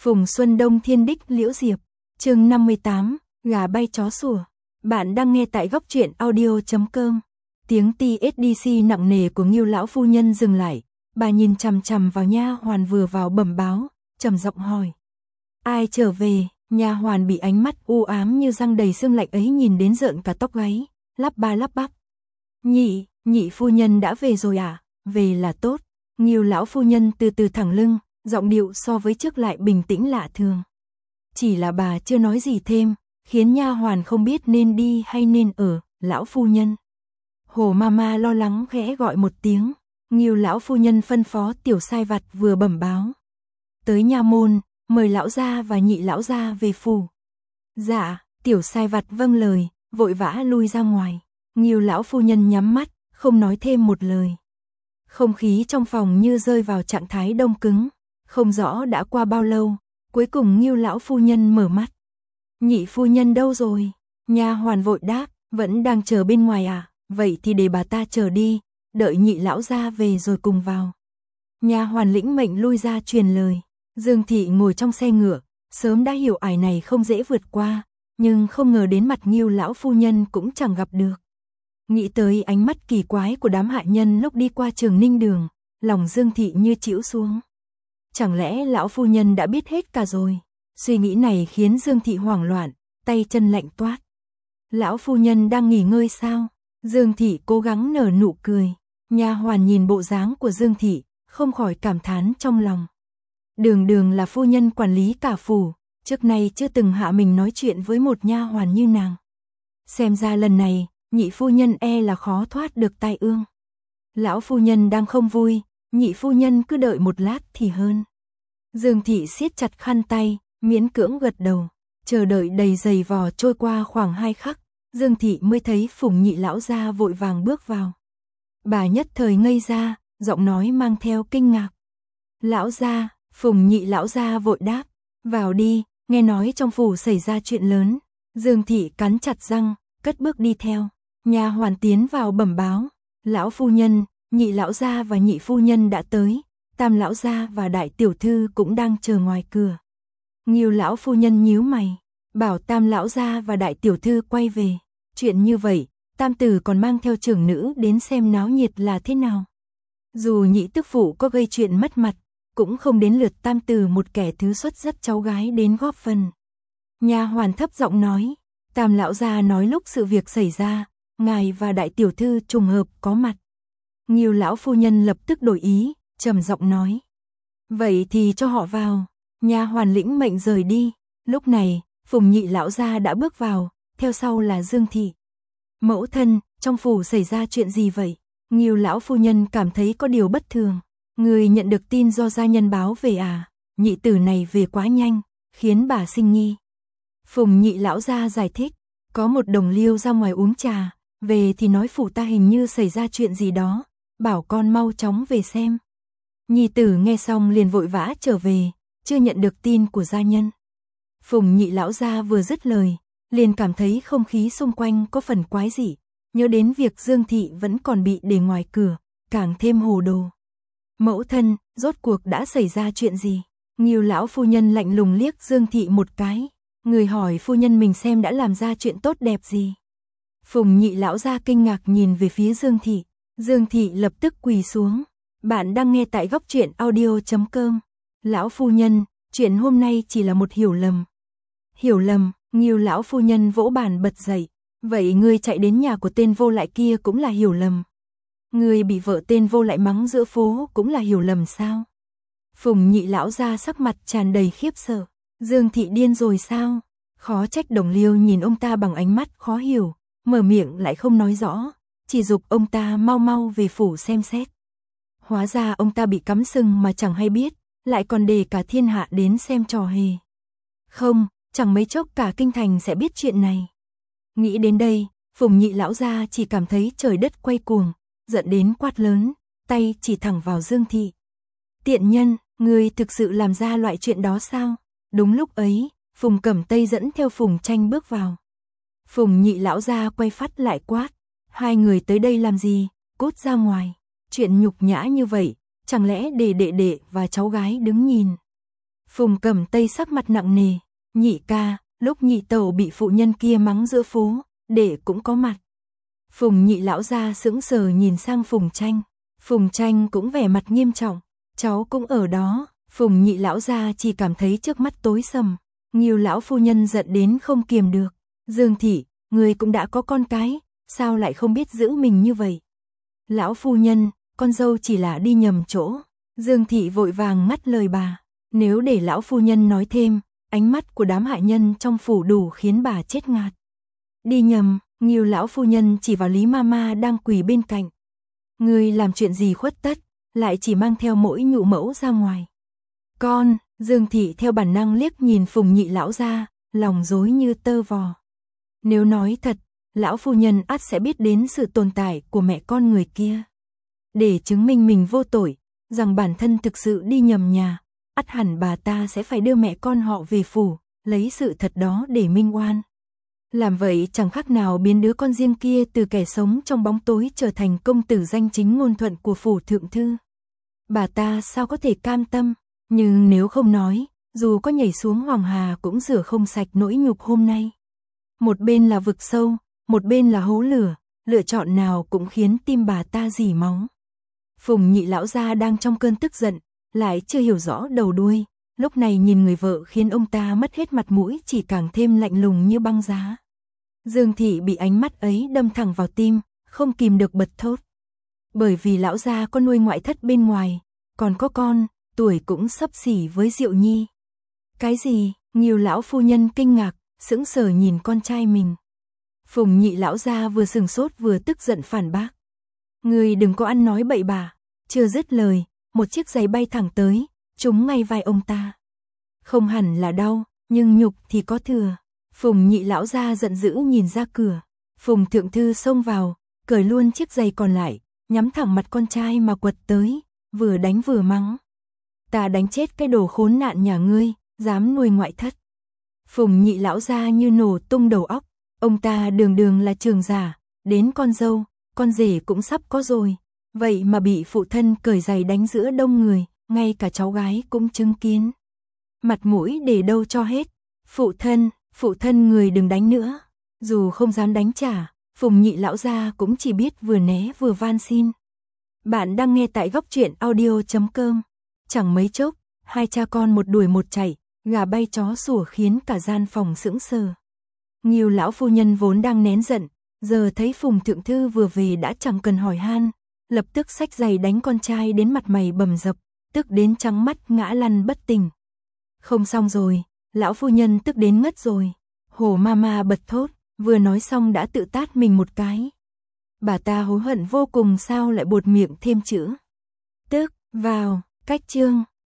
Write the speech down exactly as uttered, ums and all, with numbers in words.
Phùng Xuân Đông Thiên Đích Liễu Diệp, chương năm mươi tám, gà bay chó sủa. Bạn đang nghe tại góc truyện audio chấm com. Tiếng tê ét đê xê nặng nề của Ngưu lão phu nhân dừng lại, bà nhìn chằm chằm vào nha hoàn vừa vào bẩm báo, trầm giọng hỏi: "Ai trở về?" Nha hoàn bị ánh mắt u ám như răng đầy sương lạnh ấy nhìn đến rợn cả tóc gáy, lắp ba lắp bắp: "Nhị, nhị phu nhân đã về rồi à? Về là tốt." Ngưu lão phu nhân từ từ thẳng lưng, giọng điệu so với trước lại bình tĩnh lạ thường. Chỉ là bà chưa nói gì thêm, khiến nha hoàn không biết nên đi hay nên ở. "Lão phu nhân." Hồ Mama lo lắng khẽ gọi một tiếng. Ngưu lão phu nhân phân phó tiểu sai vặt vừa bẩm báo: "Tới nha môn, mời lão gia và nhị lão gia về phủ." "Dạ." Tiểu sai vặt vâng lời, vội vã lui ra ngoài. Ngưu lão phu nhân nhắm mắt, không nói thêm một lời. Không khí trong phòng như rơi vào trạng thái đông cứng, không rõ đã qua bao lâu, cuối cùng Ngưu lão phu nhân mở mắt. "Nhị phu nhân đâu rồi?" Nha hoàn vội đáp: "Vẫn đang chờ bên ngoài à? Vậy thì để bà ta chờ đi, đợi nhị lão gia về rồi cùng vào." Nha hoàn lĩnh mệnh lui ra truyền lời. Dương thị ngồi trong xe ngựa, sớm đã hiểu ải này không dễ vượt qua, nhưng không ngờ đến mặt Ngưu lão phu nhân cũng chẳng gặp được. Nghĩ tới ánh mắt kỳ quái của đám hạ nhân lúc đi qua Trường Ninh đường, lòng Dương thị như chĩu xuống. Chẳng lẽ lão phu nhân đã biết hết cả rồi? Suy nghĩ này khiến Dương thị hoảng loạn, tay chân lạnh toát. "Lão phu nhân đang nghỉ ngơi sao?" Dương thị cố gắng nở nụ cười. Nha hoàn nhìn bộ dáng của Dương thị, không khỏi cảm thán trong lòng. Đường đường là phu nhân quản lý cả phủ, trước nay chưa từng hạ mình nói chuyện với một nha hoàn như nàng. Xem ra lần này, nhị phu nhân e là khó thoát được tai ương. "Lão phu nhân đang không vui, nhị phu nhân cứ đợi một lát thì hơn." Dương thị siết chặt khăn tay, miễn cưỡng gật đầu. Chờ đợi đầy dày vò trôi qua khoảng hai khắc, Dương thị mới thấy Phùng nhị lão gia vội vàng bước vào. Bà nhất thời ngây ra, giọng nói mang theo kinh ngạc. "Lão gia." Phùng nhị lão gia vội đáp: "Vào đi, nghe nói trong phủ xảy ra chuyện lớn." Dương thị cắn chặt răng, cất bước đi theo. Nha hoàn tiến vào bẩm báo: "Lão phu nhân, nhị lão gia và nhị phu nhân đã tới, tam lão gia và đại tiểu thư cũng đang chờ ngoài cửa." Ngưu lão phu nhân nhíu mày, bảo tam lão gia và đại tiểu thư quay về. Chuyện như vậy, tam tử còn mang theo trưởng nữ đến xem náo nhiệt là thế nào. Dù nhị tức phụ có gây chuyện mất mặt, cũng không đến lượt tam tử một kẻ thứ xuất rất cháu gái đến góp phần. Nha hoàn thấp giọng nói: "Tam lão gia nói lúc sự việc xảy ra, ngài và đại tiểu thư trùng hợp có mặt." Ngưu lão phu nhân lập tức đổi ý, trầm giọng nói: "Vậy thì cho họ vào." Nha hoàn lĩnh mệnh rời đi. Lúc này, Phùng nhị lão gia đã bước vào, theo sau là Dương thị. "Mẫu thân, trong phủ xảy ra chuyện gì vậy?" Ngưu lão phu nhân cảm thấy có điều bất thường. "Người nhận được tin do gia nhân báo về à? Nhị tử này về quá nhanh, khiến bà sinh nghi." Phùng nhị lão gia giải thích: "Có một đồng liêu ra ngoài uống trà, về thì nói phủ ta hình như xảy ra chuyện gì đó, bảo con mau chóng về xem." Nhi tử nghe xong liền vội vã trở về, chưa nhận được tin của gia nhân. Phùng nhị lão gia vừa dứt lời, liền cảm thấy không khí xung quanh có phần quái dị, nhớ đến việc Dương thị vẫn còn bị để ngoài cửa, càng thêm hồ đồ. "Mẫu thân, rốt cuộc đã xảy ra chuyện gì?" Ngưu lão phu nhân lạnh lùng liếc Dương thị một cái, người hỏi phu nhân mình xem đã làm ra chuyện tốt đẹp gì. Phùng nhị lão gia kinh ngạc nhìn về phía Dương thị. Dương thị lập tức quỳ xuống. "Bạn đang nghe tại góc truyện audio chấm com. Lão phu nhân, chuyện hôm nay chỉ là một hiểu lầm." "Hiểu lầm?" Ngưu lão phu nhân vỗ bàn bật dậy. "Vậy ngươi chạy đến nhà của tên vô lại kia cũng là hiểu lầm? Ngươi bị vợ tên vô lại mắng giữa phố cũng là hiểu lầm sao?" Phùng nhị lão gia sắc mặt tràn đầy khiếp sợ. Dương thị điên rồi sao? Khó trách đồng liêu nhìn ông ta bằng ánh mắt khó hiểu, mở miệng lại không nói rõ, chỉ giục ông ta mau mau về phủ xem xét. Hóa ra ông ta bị cắm sừng mà chẳng hay biết, lại còn để cả thiên hạ đến xem trò hề. Không, chẳng mấy chốc cả kinh thành sẽ biết chuyện này. Nghĩ đến đây, Phùng nhị lão gia chỉ cảm thấy trời đất quay cuồng, giận đến quát lớn, tay chỉ thẳng vào Dương thị. "Tiện nhân, ngươi thực sự làm ra loại chuyện đó sao?" Đúng lúc ấy, Phùng Cẩm Tây dẫn theo Phùng Tranh bước vào. Phùng nhị lão gia quay phắt lại quát: "Hai người tới đây làm gì? Cút ra ngoài." Chuyện nhục nhã như vậy, chẳng lẽ để đệ đệ và cháu gái đứng nhìn? Phùng Cẩm Tây sắc mặt nặng nề, nhị ca, lúc nhị tẩu bị phụ nhân kia mắng giữa phố, đệ cũng có mặt. Phùng nhị lão gia sững sờ nhìn sang Phùng Tranh, Phùng Tranh cũng vẻ mặt nghiêm trọng, cháu cũng ở đó. Phùng nhị lão gia chỉ cảm thấy trước mắt tối sầm, Ngưu lão phu nhân giận đến không kiềm được, Dương thị, người cũng đã có con cái, sao lại không biết giữ mình như vậy? Lão phu nhân, con dâu chỉ là đi nhầm chỗ. Dương thị vội vàng ngắt lời bà, nếu để lão phu nhân nói thêm, ánh mắt của đám hại nhân trong phủ đủ khiến bà chết ngạt. Đi nhầm, Ngưu lão phu nhân chỉ vào Lý Mama đang quỳ bên cạnh. Người làm chuyện gì khuất tất, lại chỉ mang theo mỗi nhũ mẫu ra ngoài. Con, Dương thị theo bản năng liếc nhìn Phùng nhị lão gia, lòng rối như tơ vò. Nếu nói thật, lão phu nhân ắt sẽ biết đến sự tồn tại của mẹ con người kia. Để chứng minh mình vô tội, rằng bản thân thực sự đi nhầm nhà, ắt hẳn bà ta sẽ phải đưa mẹ con họ về phủ, lấy sự thật đó để minh oan. Làm vậy chẳng khác nào biến đứa con riêng kia từ kẻ sống trong bóng tối trở thành công tử danh chính ngôn thuận của phủ thượng thư. Bà ta sao có thể cam tâm, nhưng nếu không nói, dù có nhảy xuống Hoàng Hà cũng rửa không sạch nỗi nhục hôm nay. Một bên là vực sâu, một bên là hố lửa, lựa chọn nào cũng khiến tim bà ta rỉ máu. Phùng nhị lão gia đang trong cơn tức giận, lại chưa hiểu rõ đầu đuôi, lúc này nhìn người vợ khiến ông ta mất hết mặt mũi chỉ càng thêm lạnh lùng như băng giá. Dương thị bị ánh mắt ấy đâm thẳng vào tim, không kìm được bật thốt. Bởi vì lão gia có nuôi ngoại thất bên ngoài, còn có con, tuổi cũng xấp xỉ với Diệu Nhi. Cái gì? Ngưu lão phu nhân kinh ngạc, sững sờ nhìn con trai mình. Phùng nhị lão gia vừa sừng sốt vừa tức giận phản bác. Người đừng có ăn nói bậy bạ. Chưa dứt lời, một chiếc giày bay thẳng tới, trúng ngay vai ông ta. Không hẳn là đau, nhưng nhục thì có thừa. Phùng nhị lão gia giận dữ nhìn ra cửa. Phùng thượng thư xông vào, cởi luôn chiếc giày còn lại, nhắm thẳng mặt con trai mà quật tới, vừa đánh vừa mắng. Ta đánh chết cái đồ khốn nạn nhà ngươi, dám nuôi ngoại thất. Phùng nhị lão gia như nổ tung đầu óc, ông ta đường đường là trường giả, đến con dâu, con rể cũng sắp có rồi, vậy mà bị phụ thân cởi giày đánh giữa đông người, ngay cả cháu gái cũng chứng kiến. Mặt mũi để đâu cho hết, phụ thân, phụ thân người đừng đánh nữa. Dù không dám đánh trả, Phùng nhị lão gia cũng chỉ biết vừa né vừa van xin. Bạn đang nghe tại góc truyện audio chấm com. Chẳng mấy chốc, hai cha con một đuổi một chạy, gà bay chó sủa khiến cả gian phòng sững sờ. Ngưu lão phu nhân vốn đang nén giận, giờ thấy Phùng thượng thư vừa về đã chẳng cần hỏi han, lập tức xách giày đánh con trai đến mặt mày bầm dập, tức đến trắng mắt ngã lăn bất tỉnh. Không xong rồi, lão phu nhân tức đến ngất rồi. Hồ Mama bật thốt, vừa nói xong đã tự tát mình một cái. Bà ta hối hận vô cùng sao lại buột miệng thêm chữ tức vào. Cách chương